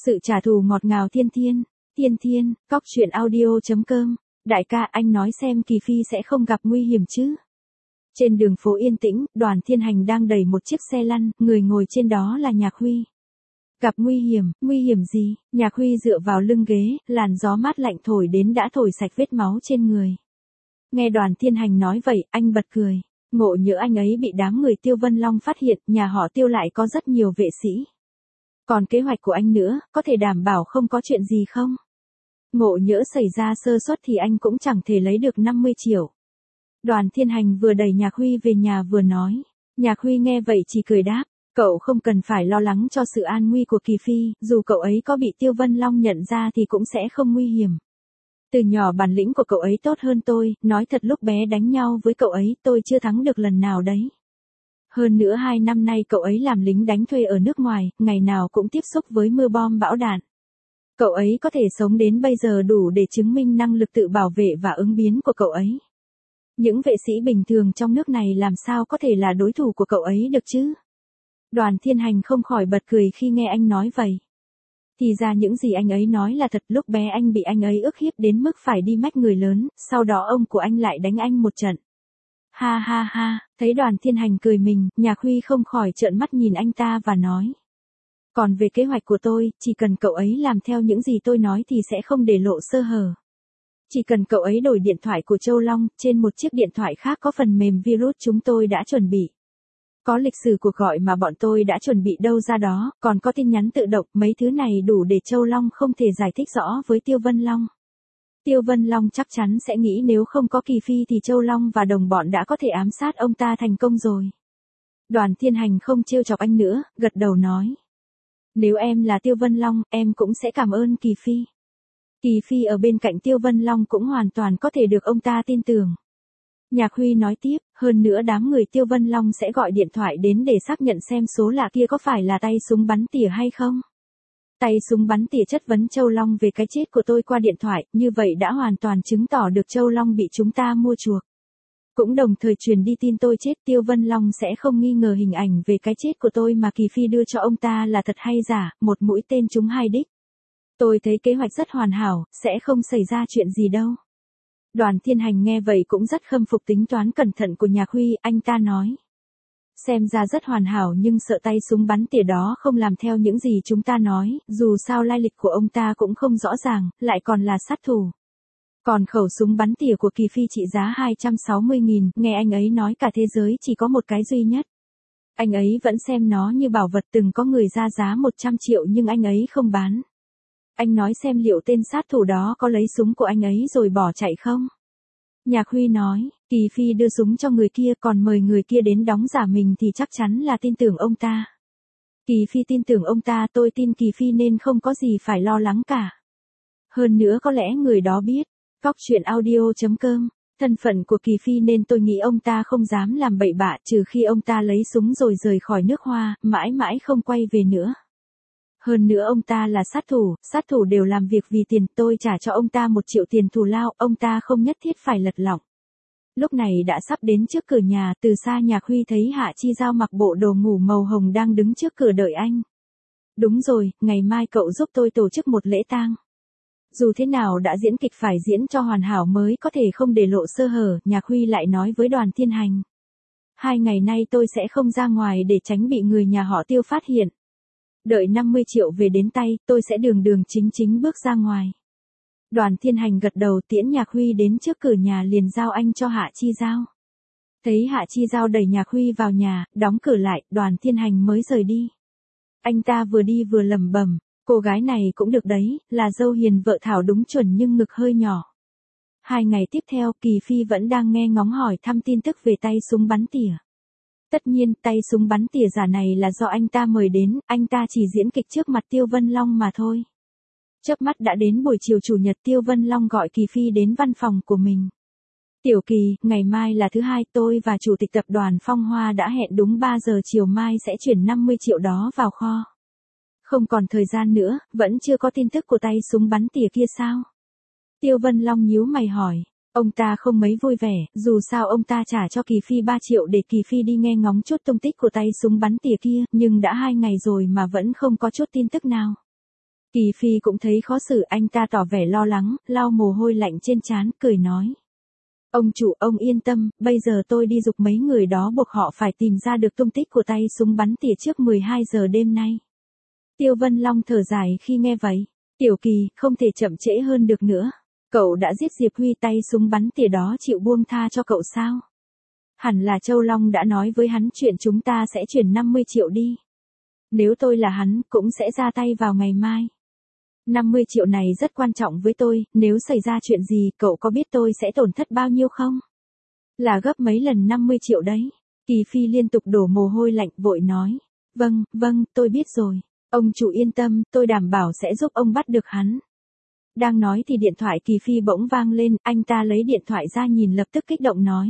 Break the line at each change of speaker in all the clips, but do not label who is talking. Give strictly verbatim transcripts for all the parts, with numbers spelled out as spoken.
Sự trả thù ngọt ngào thiên thiên, thiên thiên, cóc truyện audio.com, đại ca anh nói xem Kỳ Phi sẽ không gặp nguy hiểm chứ. Trên đường phố yên tĩnh, Đoàn Thiên Hành đang đẩy một chiếc xe lăn, người ngồi trên đó là Nhạc Huy. Gặp nguy hiểm, nguy hiểm gì? Nhạc Huy dựa vào lưng ghế, làn gió mát lạnh thổi đến đã thổi sạch vết máu trên người. Nghe Đoàn Thiên Hành nói vậy, anh bật cười. Ngộ nhỡ anh ấy bị đám người Tiêu Vân Long phát hiện, nhà họ Tiêu lại có rất nhiều vệ sĩ. Còn kế hoạch của anh nữa, có thể đảm bảo không có chuyện gì không? Ngộ nhỡ xảy ra sơ suất thì anh cũng chẳng thể lấy được năm mươi triệu. Đoàn Thiên Hành vừa đẩy Nhạc Huy về nhà vừa nói. Nhạc Huy nghe vậy chỉ cười đáp. Cậu không cần phải lo lắng cho sự an nguy của Kỳ Phi, dù cậu ấy có bị Tiêu Vân Long nhận ra thì cũng sẽ không nguy hiểm. Từ nhỏ bản lĩnh của cậu ấy tốt hơn tôi, nói thật lúc bé đánh nhau với cậu ấy tôi chưa thắng được lần nào đấy. Hơn nữa hai năm nay cậu ấy làm lính đánh thuê ở nước ngoài, ngày nào cũng tiếp xúc với mưa bom bão đạn. Cậu ấy có thể sống đến bây giờ đủ để chứng minh năng lực tự bảo vệ và ứng biến của cậu ấy. Những vệ sĩ bình thường trong nước này làm sao có thể là đối thủ của cậu ấy được chứ? Đoàn Thiên Hành không khỏi bật cười khi nghe anh nói vậy. Thì ra những gì anh ấy nói là thật, lúc bé anh bị anh ấy ức hiếp đến mức phải đi mách người lớn, sau đó ông của anh lại đánh anh một trận. Ha ha ha, thấy Đoàn Thiên Hành cười mình, Nhạc Huy không khỏi trợn mắt nhìn anh ta và nói. Còn về kế hoạch của tôi, chỉ cần cậu ấy làm theo những gì tôi nói thì sẽ không để lộ sơ hở. Chỉ cần cậu ấy đổi điện thoại của Châu Long, trên một chiếc điện thoại khác có phần mềm virus chúng tôi đã chuẩn bị. Có lịch sử cuộc gọi mà bọn tôi đã chuẩn bị đâu ra đó, còn có tin nhắn tự động, mấy thứ này đủ để Châu Long không thể giải thích rõ với Tiêu Vân Long. Tiêu Vân Long chắc chắn sẽ nghĩ nếu không có Kỳ Phi thì Châu Long và đồng bọn đã có thể ám sát ông ta thành công rồi. Đoàn Thiên Hành không trêu chọc anh nữa, gật đầu nói. Nếu em là Tiêu Vân Long, em cũng sẽ cảm ơn Kỳ Phi. Kỳ Phi ở bên cạnh Tiêu Vân Long cũng hoàn toàn có thể được ông ta tin tưởng. Nhạc Huy nói tiếp, hơn nữa đám người Tiêu Vân Long sẽ gọi điện thoại đến để xác nhận xem số lạ kia có phải là tay súng bắn tỉa hay không. Tay súng bắn tỉa chất vấn Châu Long về cái chết của tôi qua điện thoại, như vậy đã hoàn toàn chứng tỏ được Châu Long bị chúng ta mua chuộc. Cũng đồng thời truyền đi tin tôi chết, Tiêu Vân Long sẽ không nghi ngờ hình ảnh về cái chết của tôi mà Kỳ Phi đưa cho ông ta là thật hay giả, một mũi tên trúng hai đích. Tôi thấy kế hoạch rất hoàn hảo, sẽ không xảy ra chuyện gì đâu. Đoàn Thiên Hành nghe vậy cũng rất khâm phục tính toán cẩn thận của Nhạc Huy, anh ta nói. Xem ra rất hoàn hảo nhưng sợ tay súng bắn tỉa đó không làm theo những gì chúng ta nói, dù sao lai lịch của ông ta cũng không rõ ràng, lại còn là sát thủ. Còn khẩu súng bắn tỉa của Kỳ Phi trị giá hai trăm sáu mươi nghìn, nghe anh ấy nói cả thế giới chỉ có một cái duy nhất. Anh ấy vẫn xem nó như bảo vật, từng có người ra giá một trăm triệu nhưng anh ấy không bán. Anh nói xem liệu tên sát thủ đó có lấy súng của anh ấy rồi bỏ chạy không? Nhạc Huy nói, Kỳ Phi đưa súng cho người kia còn mời người kia đến đóng giả mình thì chắc chắn là tin tưởng ông ta. Kỳ Phi tin tưởng ông ta, tôi tin Kỳ Phi nên không có gì phải lo lắng cả. Hơn nữa có lẽ người đó biết, cóc truyện audio.com, thân phận của Kỳ Phi nên tôi nghĩ ông ta không dám làm bậy bạ trừ khi ông ta lấy súng rồi rời khỏi nước Hoa, mãi mãi không quay về nữa. Hơn nữa ông ta là sát thủ, sát thủ đều làm việc vì tiền, tôi trả cho ông ta một triệu tiền thù lao, ông ta không nhất thiết phải lật lọng. Lúc này đã sắp đến trước cửa nhà, từ xa Nhạc Huy thấy Hạ Chi Giao mặc bộ đồ ngủ màu hồng đang đứng trước cửa đợi anh. Đúng rồi, ngày mai cậu giúp tôi tổ chức một lễ tang. Dù thế nào đã diễn kịch phải diễn cho hoàn hảo mới có thể không để lộ sơ hở, Nhạc Huy lại nói với Đoàn Thiên Hành. Hai ngày nay tôi sẽ không ra ngoài để tránh bị người nhà họ Tiêu phát hiện. Đợi năm mươi triệu về đến tay, tôi sẽ đường đường chính chính bước ra ngoài. Đoàn Thiên Hành gật đầu tiễn Nhạc Huy đến trước cửa nhà liền giao anh cho Hạ Chi Giao. Thấy Hạ Chi Giao đẩy Nhạc Huy vào nhà, đóng cửa lại, Đoàn Thiên Hành mới rời đi. Anh ta vừa đi vừa lẩm bẩm, cô gái này cũng được đấy, là dâu hiền vợ Thảo đúng chuẩn nhưng ngực hơi nhỏ. Hai ngày tiếp theo, Kỳ Phi vẫn đang nghe ngóng hỏi thăm tin tức về tay súng bắn tỉa. Tất nhiên, tay súng bắn tỉa giả này là do anh ta mời đến, anh ta chỉ diễn kịch trước mặt Tiêu Vân Long mà thôi. Chớp mắt đã đến buổi chiều chủ nhật, Tiêu Vân Long gọi Kỳ Phi đến văn phòng của mình. Tiểu Kỳ, ngày mai là thứ hai, tôi và chủ tịch tập đoàn Phong Hoa đã hẹn đúng ba giờ chiều mai sẽ chuyển năm mươi triệu đó vào kho. Không còn thời gian nữa, vẫn chưa có tin tức của tay súng bắn tỉa kia sao? Tiêu Vân Long nhíu mày hỏi. Ông ta không mấy vui vẻ, dù sao ông ta trả cho Kỳ Phi ba triệu để Kỳ Phi đi nghe ngóng chút tung tích của tay súng bắn tỉa kia, nhưng đã hai ngày rồi mà vẫn không có chút tin tức nào. Kỳ Phi cũng thấy khó xử, anh ta tỏ vẻ lo lắng, lau mồ hôi lạnh trên trán, cười nói. Ông chủ, ông yên tâm, bây giờ tôi đi giục mấy người đó buộc họ phải tìm ra được tung tích của tay súng bắn tỉa trước mười hai giờ đêm nay. Tiêu Vân Long thở dài khi nghe vậy. Tiểu Kỳ, không thể chậm trễ hơn được nữa. Cậu đã giết Diệp Huy, tay súng bắn tỉa đó chịu buông tha cho cậu sao? Hẳn là Châu Long đã nói với hắn chuyện chúng ta sẽ chuyển năm mươi triệu đi. Nếu tôi là hắn, cũng sẽ ra tay vào ngày mai. năm mươi triệu này rất quan trọng với tôi, nếu xảy ra chuyện gì, cậu có biết tôi sẽ tổn thất bao nhiêu không? Là gấp mấy lần năm mươi triệu đấy. Kỳ Phi liên tục đổ mồ hôi lạnh, vội nói. Vâng, vâng, tôi biết rồi. Ông chủ yên tâm, tôi đảm bảo sẽ giúp ông bắt được hắn. Đang nói thì điện thoại Kỳ Phi bỗng vang lên, anh ta lấy điện thoại ra nhìn lập tức kích động nói.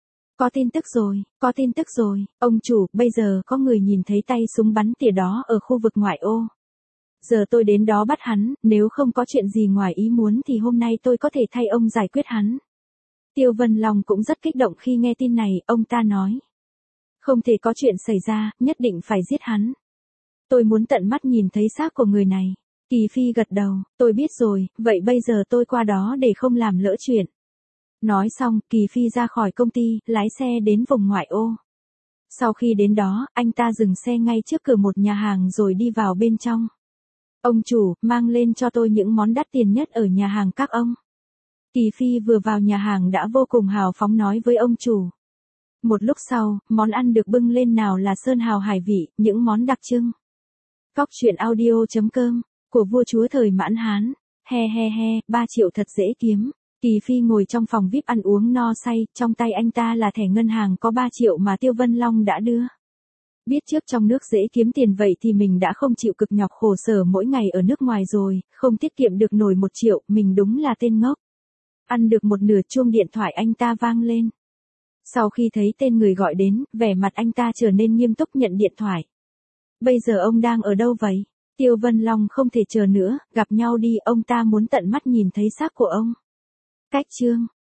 Có tin tức rồi, có tin tức rồi, ông chủ, bây giờ có người nhìn thấy tay súng bắn tỉa đó ở khu vực ngoại ô. Giờ tôi đến đó bắt hắn, nếu không có chuyện gì ngoài ý muốn thì hôm nay tôi có thể thay ông giải quyết hắn. Tiêu Vân Long cũng rất kích động khi nghe tin này, ông ta nói. Không thể có chuyện xảy ra, nhất định phải giết hắn. Tôi muốn tận mắt nhìn thấy xác của người này. Kỳ Phi gật đầu, tôi biết rồi, vậy bây giờ tôi qua đó để không làm lỡ chuyện. Nói xong, Kỳ Phi ra khỏi công ty, lái xe đến vùng ngoại ô. Sau khi đến đó, anh ta dừng xe ngay trước cửa một nhà hàng rồi đi vào bên trong. Ông chủ, mang lên cho tôi những món đắt tiền nhất ở nhà hàng các ông. Kỳ Phi vừa vào nhà hàng đã vô cùng hào phóng nói với ông chủ. Một lúc sau, món ăn được bưng lên, nào là sơn hào hải vị, những món đặc trưng. Cóc truyện audio chấm com, của vua chúa thời Mãn Hán. He he he, ba triệu thật dễ kiếm. Kỳ Phi ngồi trong phòng vi ai pi ăn uống no say, trong tay anh ta là thẻ ngân hàng có ba triệu mà Tiêu Vân Long đã đưa. Biết trước trong nước dễ kiếm tiền vậy thì mình đã không chịu cực nhọc khổ sở mỗi ngày ở nước ngoài rồi, không tiết kiệm được nổi một triệu, mình đúng là tên ngốc. Ăn được một nửa chuông điện thoại anh ta vang lên. Sau khi thấy tên người gọi đến, vẻ mặt anh ta trở nên nghiêm túc nhận điện thoại. Bây giờ ông đang ở đâu vậy? Tiêu Vân Long không thể chờ nữa, gặp nhau đi, ông ta muốn tận mắt nhìn thấy xác của ông. Cách chương